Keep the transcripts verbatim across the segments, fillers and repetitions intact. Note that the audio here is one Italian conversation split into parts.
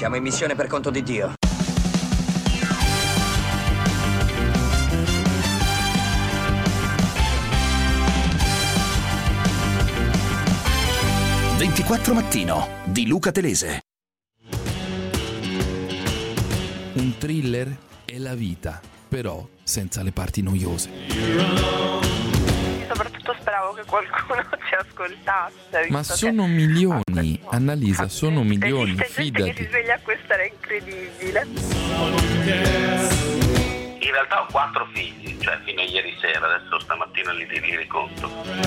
Siamo in missione per conto di Dio. ventiquattro Mattino di Luca Telese. Un thriller è la vita, però senza le parti noiose. Soprattutto speravo che qualcuno ci ascoltasse. Ma sono milioni, Annalisa, sono milioni, esiste gente che si fidati. sveglia a quest'ora, è incredibile. In realtà ho quattro figli, cioè fino a ieri sera, adesso stamattina li, li riconto.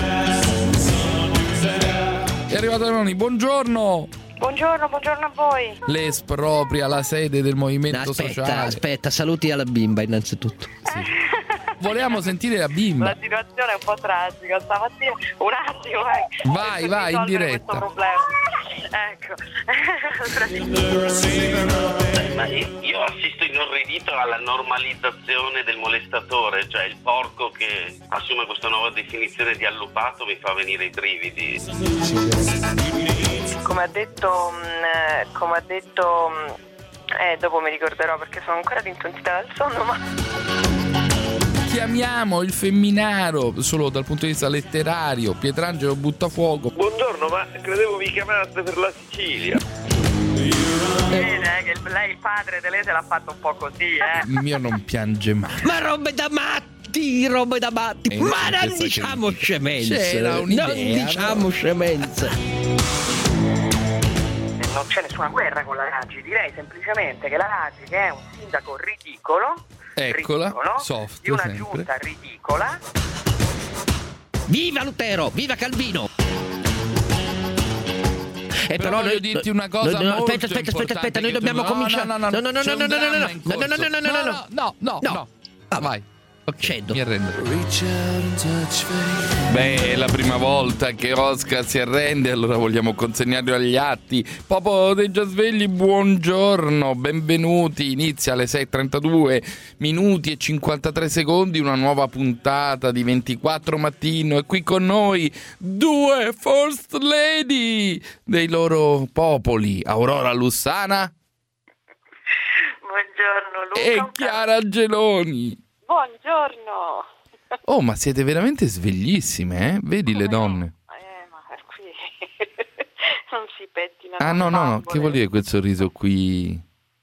È arrivato Meloni, buongiorno! Buongiorno, buongiorno a voi. Le espropria la sede del movimento aspetta, sociale. Aspetta, saluti alla bimba innanzitutto. Sì. Volevamo sentire la bimba. La situazione è un po' tragica stamattina. Un attimo, eh. Vai, per vai, in risolvere diretta. questo problema. Ecco. Ma io, io assisto inorridito alla normalizzazione del molestatore, cioè il porco che assume questa nuova definizione di allupato mi fa venire i brividi. Come ha detto, mh, come ha detto, mh, eh, dopo mi ricorderò perché sono ancora rintontita dal sonno, ma... Chiamiamo il femminaro solo dal punto di vista letterario, Pietrangelo Buttafuoco. Buongiorno, ma credevo vi chiamaste per la Sicilia. Vede che il- lei, il padre Telese, l'ha fatto un po' così, eh. Il mio non piange mai. Ma robe da matti, robe da matti. Eh, Ma non questa diciamo che- scemenze. C'era un'idea, Non diciamo no? scemenze. Non c'è nessuna guerra con la Raggi, direi semplicemente che la Raggi, che è un sindaco ridicolo, Eccola, ridicolo, soft di una sempre. giunta ridicola. Viva Lutero, viva Calvino. E Però voglio dirti una cosa noi- no, molto aspetta, aspetta, aspetta, importante aspetta, noi che tu- dobbiamo no, cominciare. no, no, no, no, no, c'è no, un no, no, no, dramma no, in no, no, no, corso. no, no, no, no, no, no, No. no. Ah, Vai. Ok, Cedo. mi arrendo. Beh, è la prima volta che Oscar si arrende, allora vogliamo consegnarlo agli atti. Popolo dei già svegli, buongiorno, benvenuti. Inizia alle sei e trentadue minuti e cinquantatré secondi una nuova puntata di ventiquattro Mattino, e qui con noi due First Lady dei loro popoli, Aurora Lussana Buongiorno Luca. e Chiara Geloni. Buongiorno. Oh, ma siete veramente sveglissime, eh? Vedi le donne. Eh, ma qui non si pettinano. Ah, no, no, no, bambole. che vuol dire quel sorriso qui?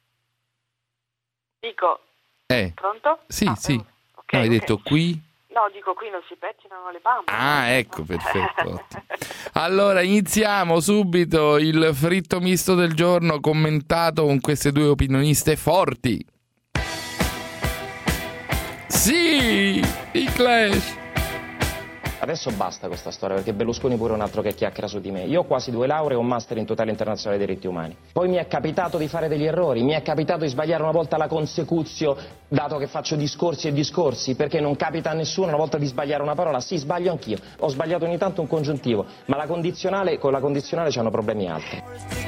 Dico, Eh, pronto? sì, Ah, sì. eh, No, ok, hai ok. detto qui? No, dico qui non si pettinano le bambole. Ah, ecco, perfetto. Ottimo. Allora, iniziamo subito il fritto misto del giorno commentato con queste due opinioniste forti. Sì, i Clash. Adesso basta questa storia, perché Berlusconi pure è un altro che chiacchiera su di me. Io ho quasi due lauree e un master in tutela internazionale dei diritti umani. Poi mi è capitato di fare degli errori, mi è capitato di sbagliare una volta la consecutio, dato che faccio discorsi e discorsi, perché non capita a nessuno una volta di sbagliare una parola. Sì, sbaglio anch'io, ho sbagliato ogni tanto un congiuntivo, ma la condizionale, con la condizionale c'hanno problemi altri.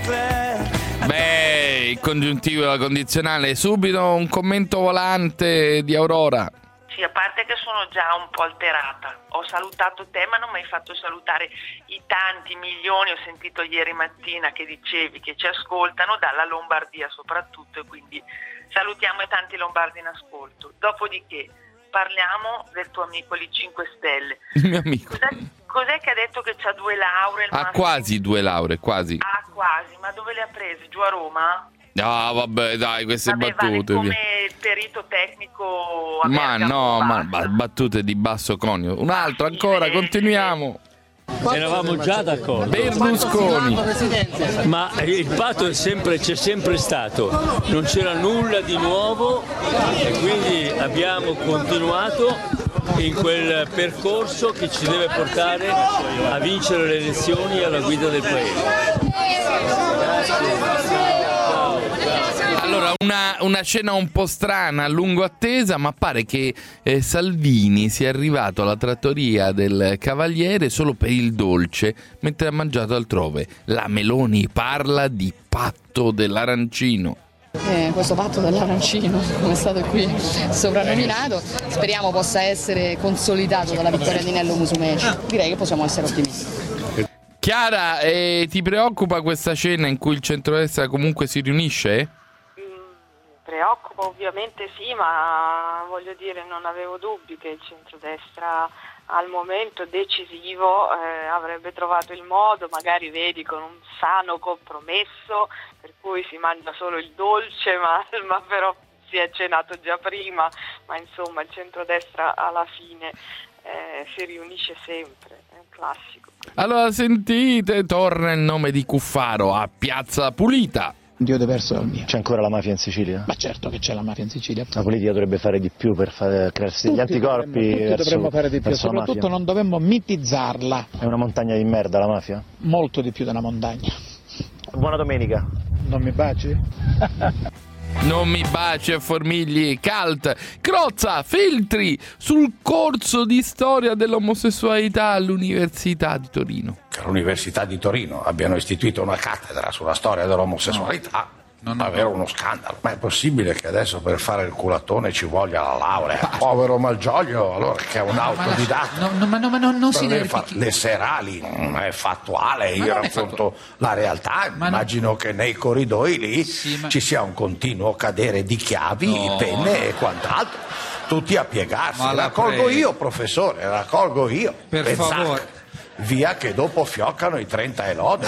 Beh, il congiuntivo e la condizionale. Subito un commento volante di Aurora. Sì, a parte che sono già un po' alterata. Ho salutato te, ma non mi hai fatto salutare i tanti milioni, ho sentito ieri mattina che dicevi che ci ascoltano dalla Lombardia soprattutto, e quindi salutiamo i tanti lombardi in ascolto. Dopodiché parliamo del tuo amico lì cinque Stelle. Il mio amico. Cos'è, cos'è che ha detto che c'ha due lauree? il Ha massimo? quasi due lauree, quasi. Ah, quasi, ma dove le ha prese? Giù a Roma? Ah, vabbè, dai, queste Vabbè, battute. vale via. come perito tecnico a Ma Bergamo, no, ma basta. ba- battute di basso conio. Un altro ancora, continuiamo. Eravamo già d'accordo, Berlusconi. ma il patto è sempre, c'è sempre stato, non c'era nulla di nuovo e quindi abbiamo continuato in quel percorso che ci deve portare a vincere le elezioni alla guida del Paese. Allora, una, una scena un po' strana, a lungo attesa, ma pare che eh, Salvini sia arrivato alla trattoria del Cavaliere solo per il dolce, mentre ha mangiato altrove. La Meloni parla di patto dell'arancino. Eh, questo patto dell'arancino, come è stato qui soprannominato, speriamo possa essere consolidato dalla vittoria di Nello Musumeci. Direi che possiamo essere ottimisti. Chiara, eh, ti preoccupa questa cena in cui il centrodestra comunque si riunisce? Preoccupa ovviamente sì, ma voglio dire, non avevo dubbi che il centrodestra al momento decisivo eh, avrebbe trovato il modo, magari vedi con un sano compromesso per cui si mangia solo il dolce, ma, ma però si è cenato già prima, ma insomma il centrodestra alla fine eh, si riunisce sempre, è un classico. Allora sentite, torna il nome di Cuffaro a Piazza Pulita. Dio diverso dal mio. C'è ancora la mafia in Sicilia? Ma certo che c'è la mafia in Sicilia. La politica dovrebbe fare di più per fare, crearsi degli anticorpi. Dovremmo, tutti verso, dovremmo fare di più, soprattutto non dovremmo mitizzarla. È una montagna di merda la mafia? Molto di più della montagna. Buona domenica. Non mi baci? Non mi baci a Formigli, Cult, Crozza, Feltri sul corso di storia dell'omosessualità all'Università di Torino. Che all'Università di Torino abbiano istituito una cattedra sulla storia dell'omosessualità. No. Non è vero, uno scandalo. Ma è possibile che adesso per fare il culatone ci voglia la laurea? Ah, povero Malgioglio, allora che è un ma autodidatta. No, no, ma no, ma no, non si deve fa- le serali non è fattuale, ma io racconto fattu- la realtà, ma immagino no. che nei corridoi lì sì, ma... ci sia un continuo cadere di chiavi, no. penne e quant'altro. Tutti a piegarsi, ma raccolgo io professore, raccolgo io. Per e favore. Zac, via che dopo fioccano i trenta e lode.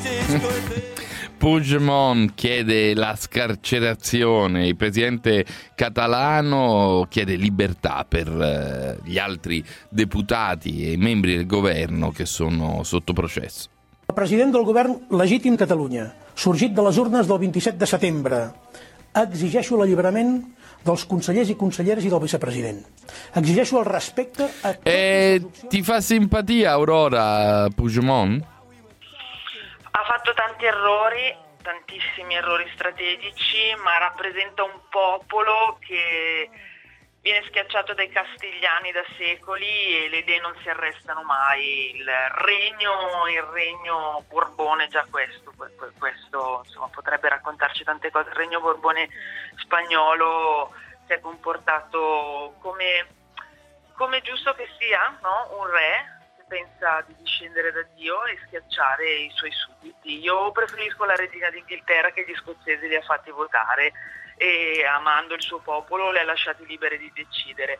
Puigdemont chiede la scarcerazione, il presidente catalano chiede libertà per eh, gli altri deputati e membri del governo che sono sotto processo. El president del govern legítim Catalunya, sorgit de les urnes del vint-i-set de setembre, exigeixo l'alliberament dels consellers i conselleres i del vicepresident. Exigeixo el respecte a... E ti fa simpatia Aurora Puigdemont? Ha fatto tanti errori, tantissimi errori strategici, ma rappresenta un popolo che viene schiacciato dai castigliani da secoli e le idee non si arrestano mai. Il regno, il regno Borbone, già questo, questo insomma, potrebbe raccontarci tante cose. Il regno Borbone spagnolo si è comportato come, come giusto che sia, no? Un re pensa di discendere da Dio e schiacciare i suoi sudditi. Io preferisco la regina d'Inghilterra che gli scozzesi li ha fatti votare e amando il suo popolo li ha lasciati liberi di decidere.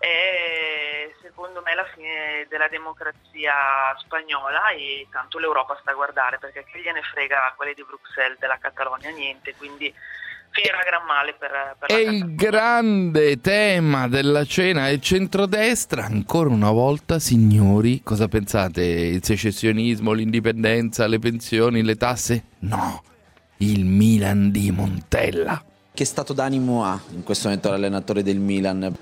È secondo me la fine della democrazia spagnola e tanto l'Europa sta a guardare, perché che gliene frega a quelli di Bruxelles della Catalogna, niente, quindi finirà gran male per, per e la il grande tema della cena è il centrodestra. Ancora una volta, signori, cosa pensate? Il secessionismo, l'indipendenza, le pensioni, le tasse? No, il Milan di Montella. Che stato d'animo ha in questo momento l'allenatore del Milan?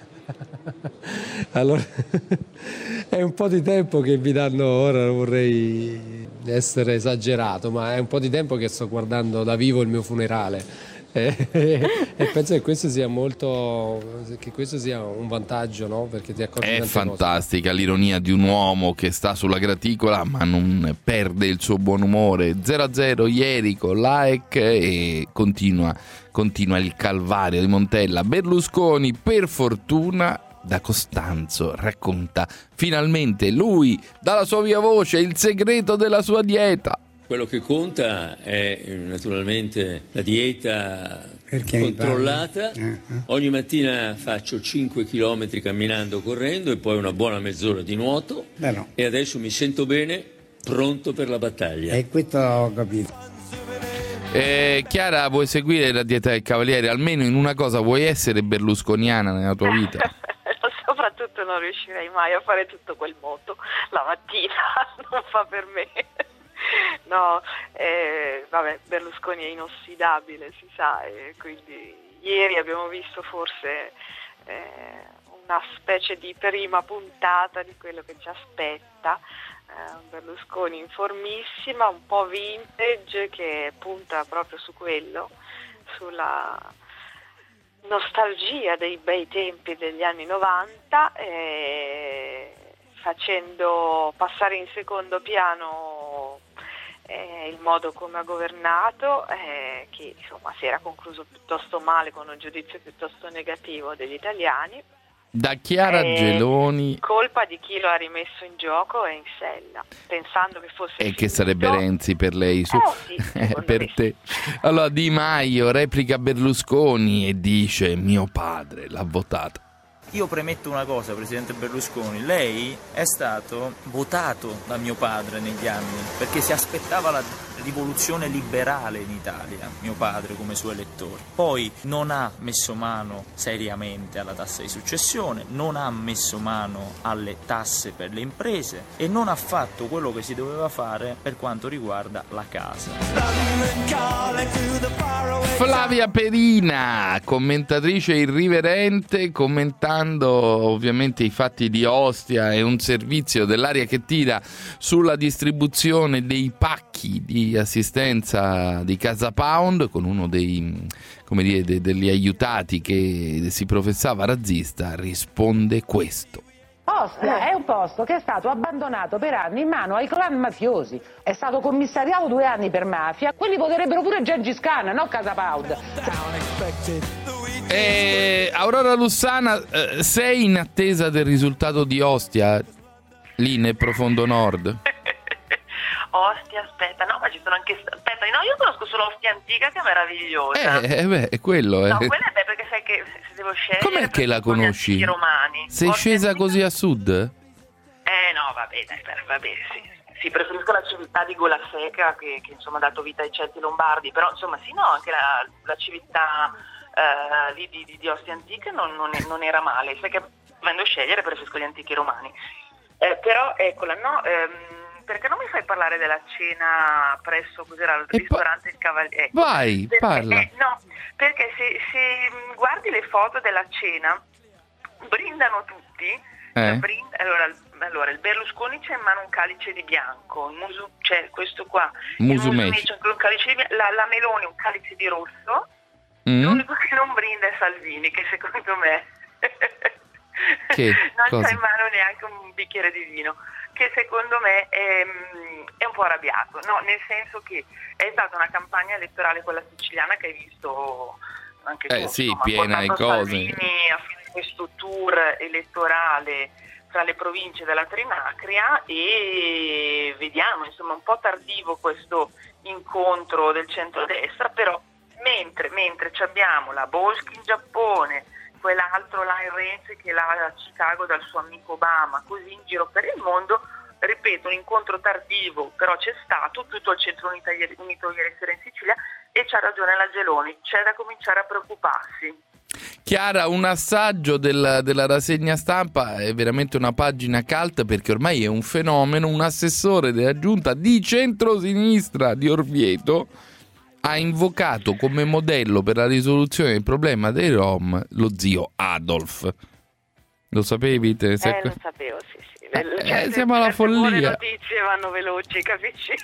Allora, è un po' di tempo che mi danno, ora non vorrei essere esagerato, ma è un po' di tempo che sto guardando da vivo il mio funerale. E, e penso che questo sia molto che questo sia un vantaggio, no? Perché ti accorgi è fantastica cose. L'ironia di un uomo che sta sulla graticola ma non perde il suo buon umore. Zero a zero ieri con l'A E C e continua, continua il calvario di Montella. Berlusconi, per fortuna, da Costanzo racconta finalmente lui dalla sua via voce il segreto della sua dieta. Quello che conta è naturalmente la dieta Perché controllata. Eh, eh. Ogni mattina faccio cinque chilometri camminando, correndo e poi una buona mezz'ora di nuoto. Beh, no. E adesso mi sento bene, pronto per la battaglia. E questo ho capito. Eh, Chiara, vuoi seguire la dieta del cavaliere? Almeno in una cosa vuoi essere berlusconiana nella tua vita? Soprattutto non riuscirei mai a fare tutto quel moto la mattina, non fa per me. No, eh, vabbè, Berlusconi è inossidabile, si sa, e quindi ieri abbiamo visto forse eh, una specie di prima puntata di quello che ci aspetta, eh, Berlusconi in formissima, un po' vintage, che punta proprio su quello, sulla nostalgia dei bei tempi degli anni novanta, eh, facendo passare in secondo piano eh, il modo come ha governato, eh, che insomma si era concluso piuttosto male con un giudizio piuttosto negativo degli italiani, Da Chiara Eh, Geloni. Colpa di chi lo ha rimesso in gioco e in sella, pensando che fosse E che finito. sarebbe Renzi per lei, su. Eh, sì, Eh, per te. Allora Di Maio replica Berlusconi e dice: mio padre l'ha votata. Io premetto una cosa, Presidente Berlusconi, lei è stato votato da mio padre negli anni perché si aspettava la rivoluzione liberale in Italia, mio padre come suo elettore. Poi non ha messo mano seriamente alla tassa di successione, non ha messo mano alle tasse per le imprese e non ha fatto quello che si doveva fare per quanto riguarda la casa. Flavia Perina, commentatrice irriverente, commentando ovviamente i fatti di Ostia e un servizio dell'aria che tira sulla distribuzione dei pacchi di assistenza di Casa Pound, con uno dei, come dire, de, degli aiutati che si professava razzista, risponde questo. Ostia è un posto che è stato abbandonato per anni in mano ai clan mafiosi, è stato commissariato due anni per mafia, quelli voterebbero pure Gengis Khan, no Casa Pound. E Aurora Lussana, eh, sei in attesa del risultato di Ostia lì nel profondo nord? Ostia, aspetta, no, ma ci sono anche... Aspetta, no, io conosco solo Ostia Antica, che è meravigliosa. Eh, eh beh, è quello, eh. No, quella è beh, perché sai che se devo scegliere... Com'è che la conosci? I romani. Sei Ostia scesa Antica... così a sud? Eh, no, vabbè, dai, vabbè, sì. Sì, preferisco la civiltà di Golaseca, che, che insomma ha dato vita ai Celti Lombardi, però insomma sì, no, anche la, la civiltà uh, lì di, di, di Ostia Antica non, non, non era male. Sai che dovendo scegliere preferisco gli antichi romani. Eh, però, eccola, no... Ehm, perché non mi fai parlare della cena presso cos'era il ristorante Il Cavaliere? Ecco, Vai, perché, parla. Eh, no, perché se, se guardi le foto della cena, brindano tutti. Eh? Brind- allora, allora, il Berlusconi c'è in mano un calice di bianco, il Musu, c'è questo qua, Musumeci. il Musumeci c'è un calice di bianco, la, la Meloni un calice di rosso, Mm? l'unico che non brinda è Salvini, che secondo me Che non cosa? c'ha in mano neanche un bicchiere di vino, che secondo me è, è un po' arrabbiato, no? Nel senso che è stata una campagna elettorale quella siciliana che hai visto anche tu, Eh sì, insomma, piena di portato cose. Salvini a fine questo tour elettorale tra le province della Trinacria e vediamo, insomma, un po' tardivo questo incontro del centrodestra, però mentre, mentre ci abbiamo la Boschi in Giappone, quell'altro là in Renzi che là a Chicago dal suo amico Obama, così in giro per il mondo, ripeto, un incontro tardivo, però c'è stato, tutto il centro unito ieri, unito ieri sera in Sicilia, e c'ha ragione la Geloni, c'è da cominciare a preoccuparsi. Chiara, un assaggio del, della rassegna stampa, è veramente una pagina cult perché ormai è un fenomeno. Un assessore della giunta di centrosinistra di Orvieto ha invocato come modello per la risoluzione del problema dei Rom lo zio Adolf. Lo sapevi? Te? Eh, lo sapevo, sì, sì. Le, Eh, certe- siamo alla certe buone follia. notizie vanno veloci, capisci?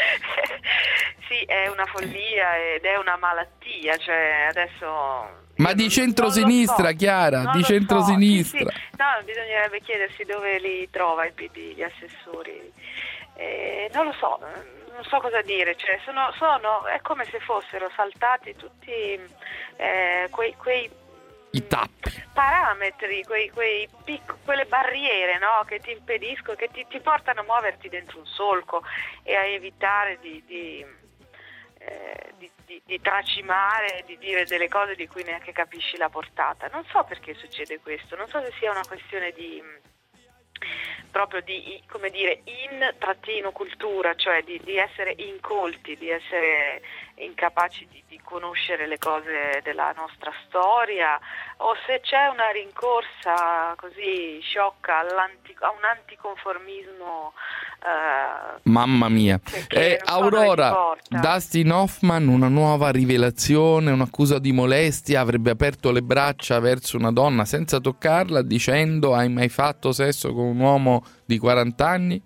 Sì, è una follia ed è una malattia, cioè adesso... Ma di centrosinistra, non lo so, Chiara, non di lo so. centrosinistra. Sì, sì. No, bisognerebbe chiedersi dove li trova il P D, gli assessori. Eh, non lo so, non so cosa dire, cioè sono, sono, è come se fossero saltati tutti eh, quei, quei I tappi. parametri, quei, quei pic- quelle barriere, no, che ti impediscono, che ti, ti portano a muoverti dentro un solco e a evitare di, di, eh, di, di, di tracimare, di dire delle cose di cui neanche capisci la portata. Non so perché succede questo, non so se sia una questione di proprio di, come dire, in trattino cultura, cioè di, di essere incolti, di essere incapaci di, di conoscere le cose della nostra storia, o se c'è una rincorsa così sciocca a un anticonformismo eh, Mamma mia. che Eh, non so dove Aurora, ti porta. Dustin Hoffman, una nuova rivelazione, un'accusa di molestia, avrebbe aperto le braccia verso una donna senza toccarla dicendo: hai mai fatto sesso con un uomo di quaranta anni?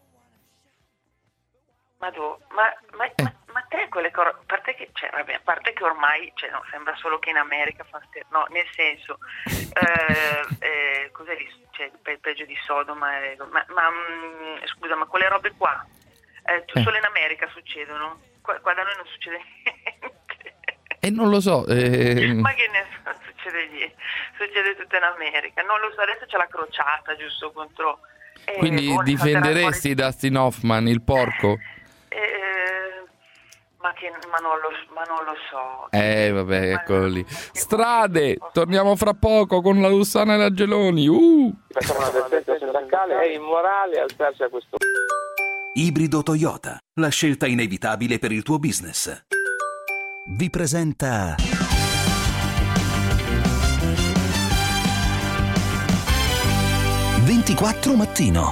Ma tu, ma, ma, ma, ma te quelle cose, a parte che, cioè, vabbè, a parte che ormai, cioè, no, sembra solo che in America fa ste- no, nel senso, eh, eh, cos'è lì, cioè, pe- peggio di Sodoma, eh, ma, ma mh, scusa, ma quelle robe qua, eh, tu- Eh. solo in America succedono, qua, qua da noi non succede niente. E non lo so. eh, Ma che ne so, succede succede lì, succede tutto in America. Non lo so, adesso c'è la crociata giusto contro... Eh, Quindi oh, difenderesti fuori... Dustin Hoffman, il porco? Eh, ma, che, ma, non lo, ma non lo so. Eh vabbè, eccolo lì. Strade, torniamo fra poco con la Lussana e la Geloni. Uh. Facciamo una avvertenza sindacale, è immorale alzarsi a questo... Ibrido Toyota, la scelta inevitabile per il tuo business. Vi presenta ventiquattro Mattino.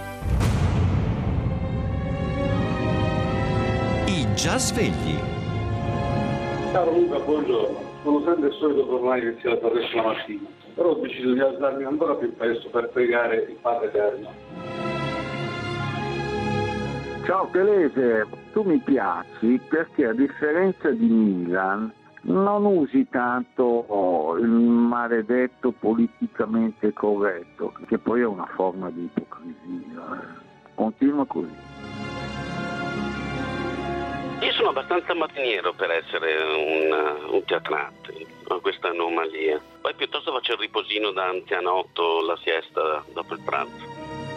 I già svegli. Caro Luca, buongiorno. Sono sempre il solito problema che si alza presto la mattina, però ho deciso di alzarmi ancora più presto per pregare il Padre Eterno. Ciao Telese, tu mi piaci perché a differenza di Milan non usi tanto il maledetto politicamente corretto, che poi è una forma di ipocrisia. Continua così. Io sono abbastanza mattiniero per essere un, un teatrante, ho questa anomalia. Poi piuttosto faccio il riposino da anzianotto, la siesta dopo il pranzo.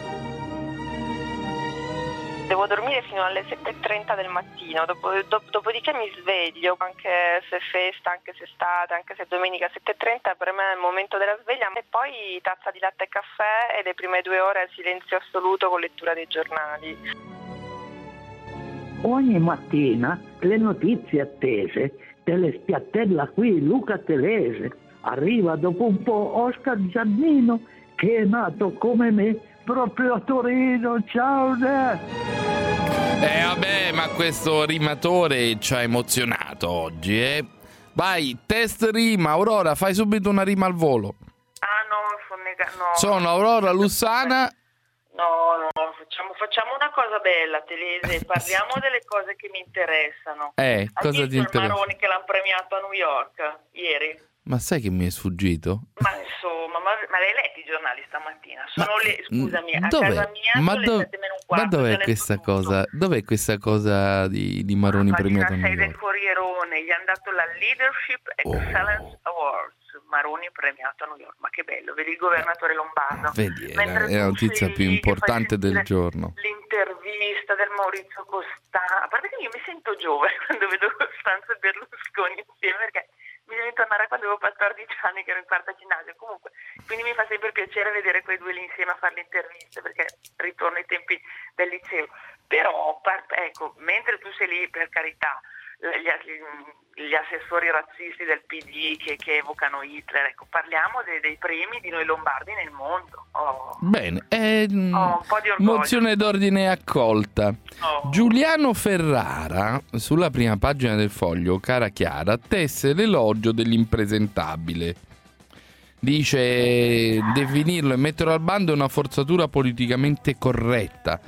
Devo dormire fino alle sette e trenta del mattino, dopo, do, dopodiché mi sveglio, anche se è festa, anche se è estate, anche se è domenica. Sette e trenta per me è il momento della sveglia, e poi tazza di latte e caffè e le prime due ore silenzio assoluto con lettura dei giornali. Ogni mattina le notizie attese te le spiattella qui Luca Telese. Arriva dopo un po' Oscar Giannino, che è nato come me proprio a Torino. Ciao ne! Eh vabbè, ma questo rimatore ci ha emozionato oggi, eh. Vai, test rima. Aurora, fai subito una rima al volo. Ah no, sono nega- no. Sono Aurora Lussana. No, no, facciamo, facciamo una cosa bella, Telese, parliamo delle cose che mi interessano. Eh, Hai cosa visto ti interessa? il Maroni che l'hanno premiato a New York ieri? Ma sai che mi è sfuggito? Ma insomma, ma, ma l'hai letto i giornali stamattina? Sono Ma, le, scusami, a dov'è? casa mia Ma, sono do- le sette meno un quarto. ma dov'è ce n'è questa tutto. cosa? Dov'è questa cosa di, di Maroni Pagina premiato a New sei del York? Corrierone, gli hanno dato la Leadership Excellence Oh. Awards. Maroni premiato a New York, ma che bello, vedi il governatore Lombardo. Vedi, è la, Mentre è la tu notizia sei più lì che importante fai del sentire giorno. L'intervista del Maurizio Costanzo, a parte che io mi sento giovane quando vedo Costanzo e Berlusconi insieme, perché bisogna tornare a quando avevo quattordici anni, che ero in quarta ginnasio. Comunque, quindi mi fa sempre piacere vedere quei due lì insieme a fare le interviste, perché ritorno ai tempi del liceo. Però, ecco, mentre tu sei lì, per carità, gli, gli assessori razzisti del P D che, che evocano Hitler, ecco, parliamo dei, dei premi di noi lombardi nel mondo. Oh. Bene, eh, Oh, un po' di orgoglio. mozione d'ordine accolta. Oh. Giuliano Ferrara, sulla prima pagina del Foglio, cara Chiara, tesse l'elogio dell'impresentabile. Dice: definirlo e metterlo al bando è una forzatura politicamente corretta.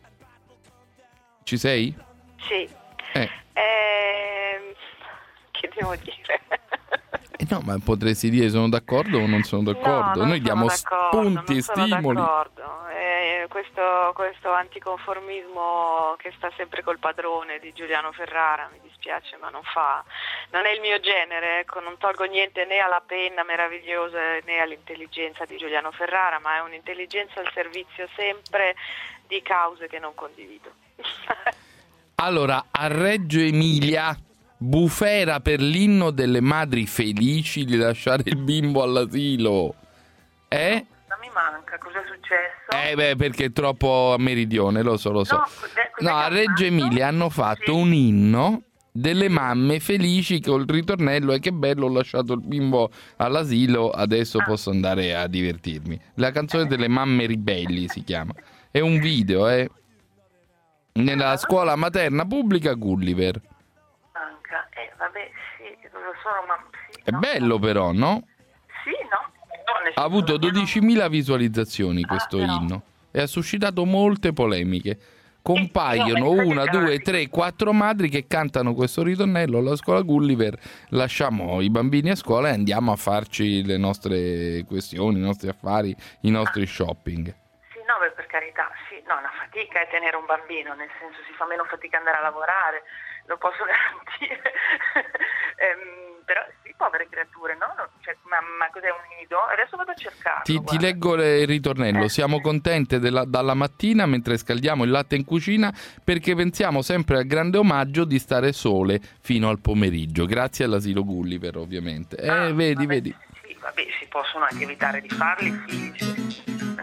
Ci sei? Sì. Eh. Eh, che devo dire? Eh no, ma potresti dire sono d'accordo o non sono d'accordo? No, non Noi sono diamo d'accordo, spunti e non sono stimoli. d'accordo. Eh, questo, questo anticonformismo che sta sempre col padrone di Giuliano Ferrara, mi dispiace, ma non fa, non è il mio genere, ecco, non tolgo niente né alla penna meravigliosa né all'intelligenza di Giuliano Ferrara, ma è un'intelligenza al servizio sempre di cause che non condivido. Allora, a Reggio Emilia, bufera per l'inno delle madri felici di lasciare il bimbo all'asilo. Eh? Non mi manca, cosa è successo? Eh beh, perché è troppo a meridione, lo so, lo so. No, cos'è- cos'è No, che a ha Reggio fatto? Emilia hanno fatto un inno delle mamme felici col ritornello e che bello, ho lasciato il bimbo all'asilo, adesso posso andare a divertirmi. La canzone delle mamme ribelli si chiama. È un video, eh. Nella scuola materna pubblica Gulliver. Manca, eh vabbè, sì, lo sono, ma sì, È no? bello però, no? Sì, no? No, nel Ha avuto dodicimila visualizzazioni questo inno e ha suscitato molte polemiche. Compaiono una, due, tre, quattro madri che cantano questo ritornello alla scuola Gulliver. Lasciamo i bambini a scuola e andiamo a farci le nostre questioni, i nostri affari, i nostri shopping. Sì, no, beh, per carità, sì, no, una fatica è tenere un bambino, nel senso si fa meno fatica andare a lavorare, lo posso garantire. ehm, però sì, povere creature, no? no cioè, ma, ma cos'è un nido? Adesso vado a cercarlo. Ti, ti leggo il ritornello. Eh. Siamo contente della, dalla mattina mentre scaldiamo il latte in cucina perché pensiamo sempre al grande omaggio di stare sole fino al pomeriggio. Grazie all'asilo Gulliver, ovviamente. Eh, Ah, vedi, vabbè, vedi. Sì, vabbè, si possono anche evitare di farli, figli.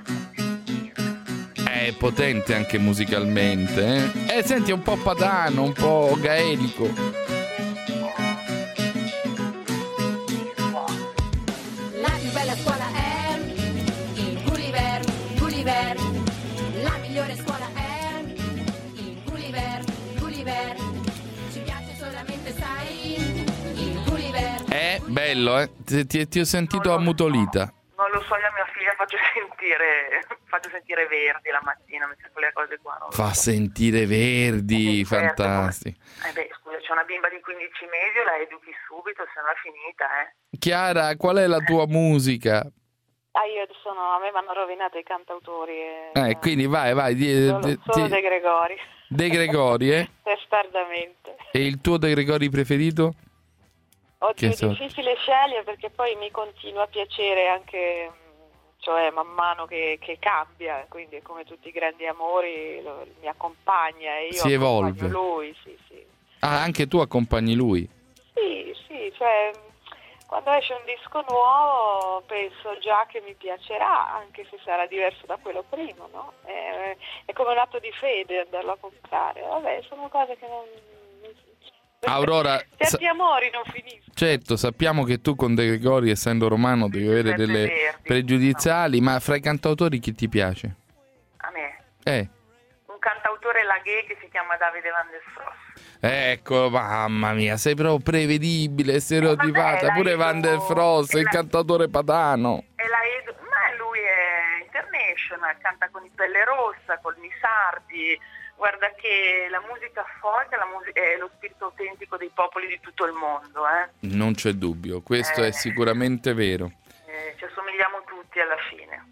È potente anche musicalmente. Eh, eh senti, è un po' padano, un po' gaelico. La più bella scuola è il Gulliver, Gulliver. La migliore scuola è il Gulliver, Gulliver. Ci piace solamente, sai, il Gulliver. È bello, eh? Ti, ti, ti ho sentito ammutolita. Non lo so, io a mia figlia faccio sentire, faccio sentire Verdi la mattina, mi sa quelle cose qua. Non lo Fa so. sentire Verdi, fantastico. Eh beh, scusa, c'è una bimba di quindici mesi, la educhi subito, se no è finita, eh. Chiara, qual è la tua musica? Ah, io sono, a me mi hanno rovinato i cantautori. E, Eh, quindi vai, vai. Di, solo, di, solo di- De Gregori. De Gregori, eh? Testardamente. E il tuo De Gregori preferito? Oddio, Che è so- difficile scegliere perché poi mi continua a piacere anche, mh, cioè man mano che, che cambia, quindi come tutti i grandi amori lo- mi accompagna e io Si accompagno evolve. lui, sì, sì. Ah, anche tu accompagni lui? Sì, sì, cioè mh, quando esce un disco nuovo penso già che mi piacerà, anche se sarà diverso da quello primo, no? È, è come un atto di fede andarlo a comprare, vabbè, sono cose che non... Aurora, Certi sa- amori non finiscono. certo, sappiamo che tu con De Gregori, essendo romano, devi avere delle Verdi, pregiudiziali, ma fra i cantautori chi ti piace? A me. Eh, Un cantautore laghe che si chiama Davide Van der Frost. ecco, mamma mia, sei proprio prevedibile, stereotipata. la Pure Edo- Van der Frost, è il la- cantatore padano. E la Edo- ma lui è international, canta con i Pelle Rossa, con i Sardi. Guarda che la musica folk è, la mus- è lo spirito autentico dei popoli di tutto il mondo, eh? Non c'è dubbio, questo Eh. è sicuramente vero. Eh, ci assomigliamo tutti alla fine.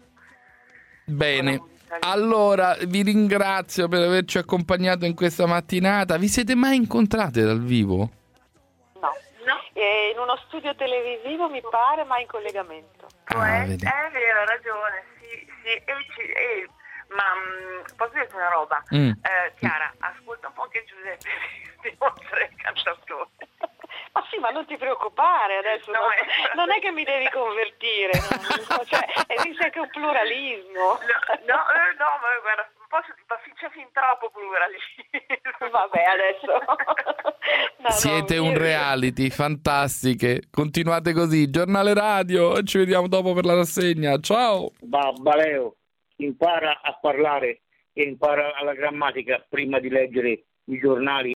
Bene, allora vi ringrazio per averci accompagnato in questa mattinata. Vi siete mai incontrate dal vivo? No. Eh, in uno studio televisivo mi pare, ma in collegamento. Ah, vedi. È vero, ha ragione, sì, sì, e ci- e- ma mh, posso dirti una roba? Mm. Eh, Chiara, ascolta un po' anche Giuseppe, di oltre il cantautore. Ma sì, ma non ti preoccupare adesso, No, non, eh. non è che mi devi convertire, no? Cioè, esiste anche un pluralismo. No, eh, no, ma guarda, un po' si- ma fin- c'è fin troppo pluralismo. Vabbè, adesso. No, Siete no, un io- reality, fantastiche. Continuate così. Giornale radio, ci vediamo dopo per la rassegna. Ciao. Babbaleo, impara a parlare e impara la grammatica prima di leggere i giornali